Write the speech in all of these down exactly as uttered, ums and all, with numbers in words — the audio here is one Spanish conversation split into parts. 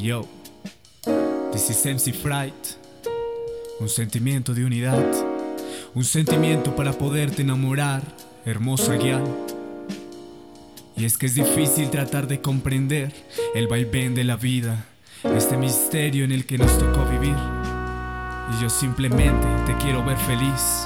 Yo, this is M C Fright. Un sentimiento de unidad, un sentimiento para poderte enamorar, hermosa guial. Y es que es difícil tratar de comprender el vaivén de la vida, este misterio en el que nos tocó vivir. Y yo simplemente te quiero ver feliz.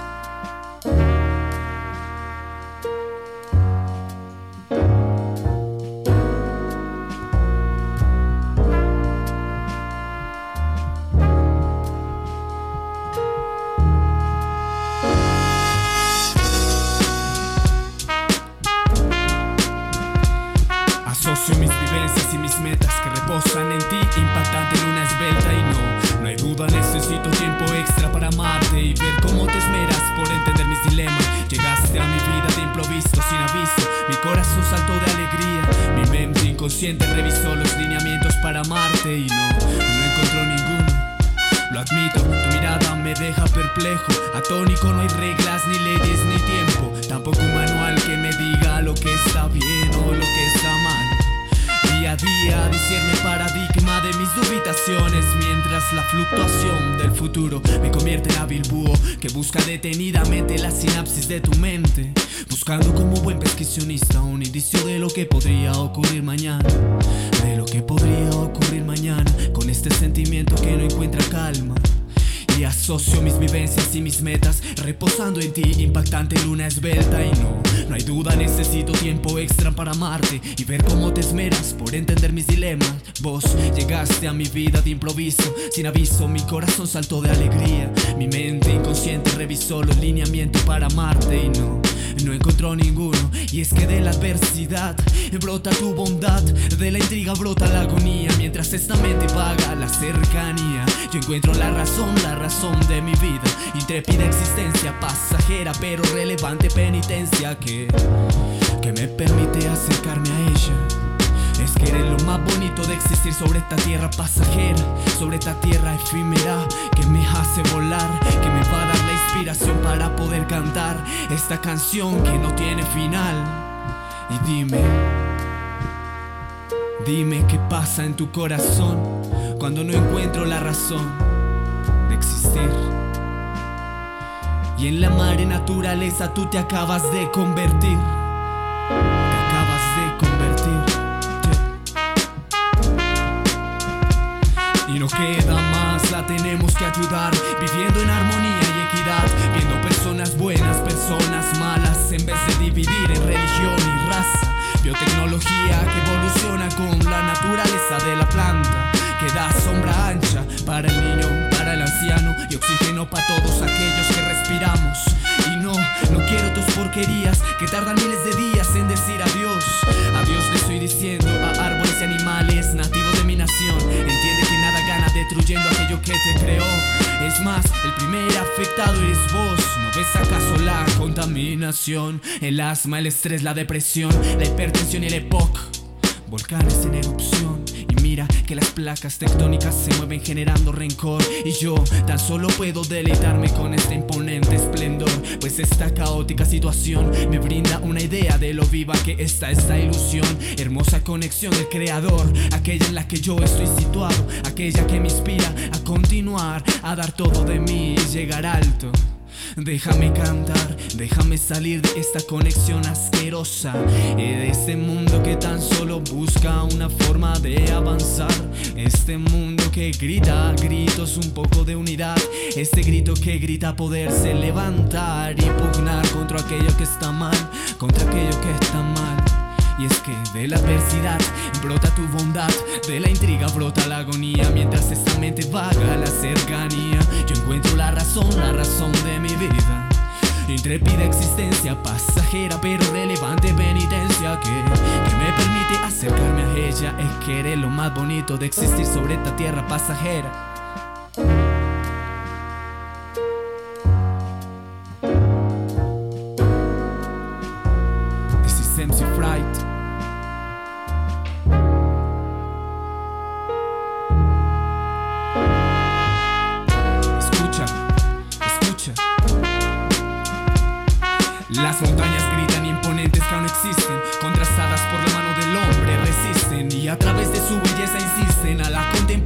Asocio mis vivencias y mis metas que reposan en ti, impactante luna esbelta. Y no, no hay duda, necesito tiempo extra para amarte y ver cómo te esmeras por entender mis dilemas. Llegaste a mi vida de improviso, sin aviso, mi corazón saltó de alegría. Mi mente inconsciente revisó los lineamientos para amarte y no, no encontró ninguno. Lo admito, tu mirada me deja perplejo, atónico, no hay reglas, ni leyes, ni tiempo. Tampoco un manual que me diga lo que está bien o lo que está mal. Día a día discierne el paradigma de mis dubitaciones, mientras la fluctuación del futuro me convierte en hábil búho que busca detenidamente la sinapsis de tu mente, buscando como buen pesquisionista un indicio de lo que podría ocurrir mañana, de lo que podría ocurrir mañana con este sentimiento que no encuentra calma. Y asocio mis vivencias y mis metas reposando en ti, impactante luna esbelta. Y no, no hay duda, necesito tiempo extra para amarte y ver cómo te esmeras por entender mis dilemas. Vos llegaste a mi vida de improviso, sin aviso, mi corazón saltó de alegría. Mi mente inconsciente revisó los lineamientos para amarte y no, no encontró ninguno. Y es que de la adversidad brota tu bondad, de la intriga brota la agonía, mientras esta mente vaga la cercanía. Yo encuentro la razón, la razón de mi vida, intrépida existencia, pasajera pero relevante penitencia que, que me permite acercarme a ella. Es que eres lo más bonito de existir sobre esta tierra pasajera, sobre esta tierra efímera que me hace volar, que me va a dar la inspiración para poder cantar esta canción que no tiene final. Y dime, dime qué pasa en tu corazón cuando no encuentro la razón de existir. Y en la madre naturaleza tú te acabas de convertir, te acabas de convertir. Y no queda más, la tenemos que ayudar, viviendo en armonía y equidad, viendo personas buenas, personas malas, en vez de dividir en religión y raza. Biotecnología que evoluciona con la naturaleza de la planta, que da sombra ancha para el niño, para el anciano, y oxígeno para todos aquellos que respiramos. Y no, no quiero tus porquerías que tardan miles de días en decir adiós. Adiós le estoy diciendo a árboles y animales nativos de mi nación. Entiende que nada gana destruyendo aquello que te creó. Es más, el primer afectado eres vos. ¿No ves acaso la contaminación? El asma, el estrés, la depresión, la hipertensión y el E P O C. Volcanes en erupción. Y mira que las placas tectónicas se mueven generando rencor. Y yo tan solo puedo deleitarme con este imponente esplendor, pues esta caótica situación me brinda una idea de lo viva que está esta ilusión. Hermosa conexión del creador, aquella en la que yo estoy situado, aquella que me inspira a continuar, a dar todo de mí y llegar alto. Déjame cantar, déjame salir de esta conexión asquerosa, de este mundo que tan solo busca una forma de avanzar. Este mundo que grita gritos, un poco de unidad, este grito que grita poderse levantar y pugnar contra aquello que está mal, contra aquello que está mal. Y es que de la adversidad brota tu bondad, de la intriga brota la agonía, mientras esta mente vaga la cercanía. Yo encuentro la razón, la razón de mi vida, intrépida existencia, pasajera pero relevante penitencia que, que me permite acercarme a ella. Es que eres lo más bonito de existir sobre esta tierra pasajera. This is M C Fright. Las montañas gritan imponentes que aún existen, contrastadas por la mano del hombre resisten, y a través de su belleza insisten a la contemplación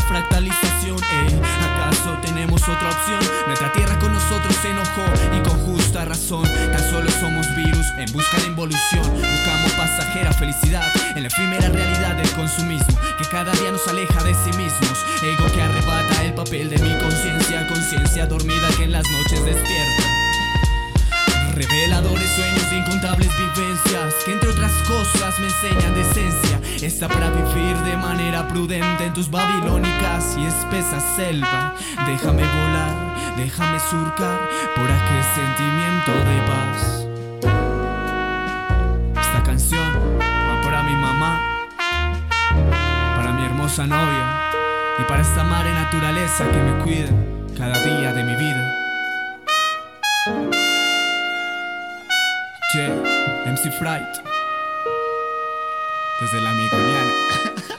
fractalización. eh. ¿Acaso tenemos otra opción? Nuestra tierra con nosotros se enojó y con justa razón. Tan solo somos virus en busca de involución. Buscamos pasajera felicidad en la efímera realidad del consumismo que cada día nos aleja de sí mismos. Ego que arrebata el papel de mi conciencia, conciencia dormida que en las noches despierta. Reveladores sueños de incontables vivencias que entre otras cosas me enseñan decencia. Está para vivir de manera prudente en tus babilónicas y espesas selvas. Déjame volar, déjame surcar por aquel sentimiento de paz. Esta canción va para mi mamá, para mi hermosa novia y para esta madre naturaleza que me cuida cada día de mi vida. Che, M C Fright, desde la Amigoniana.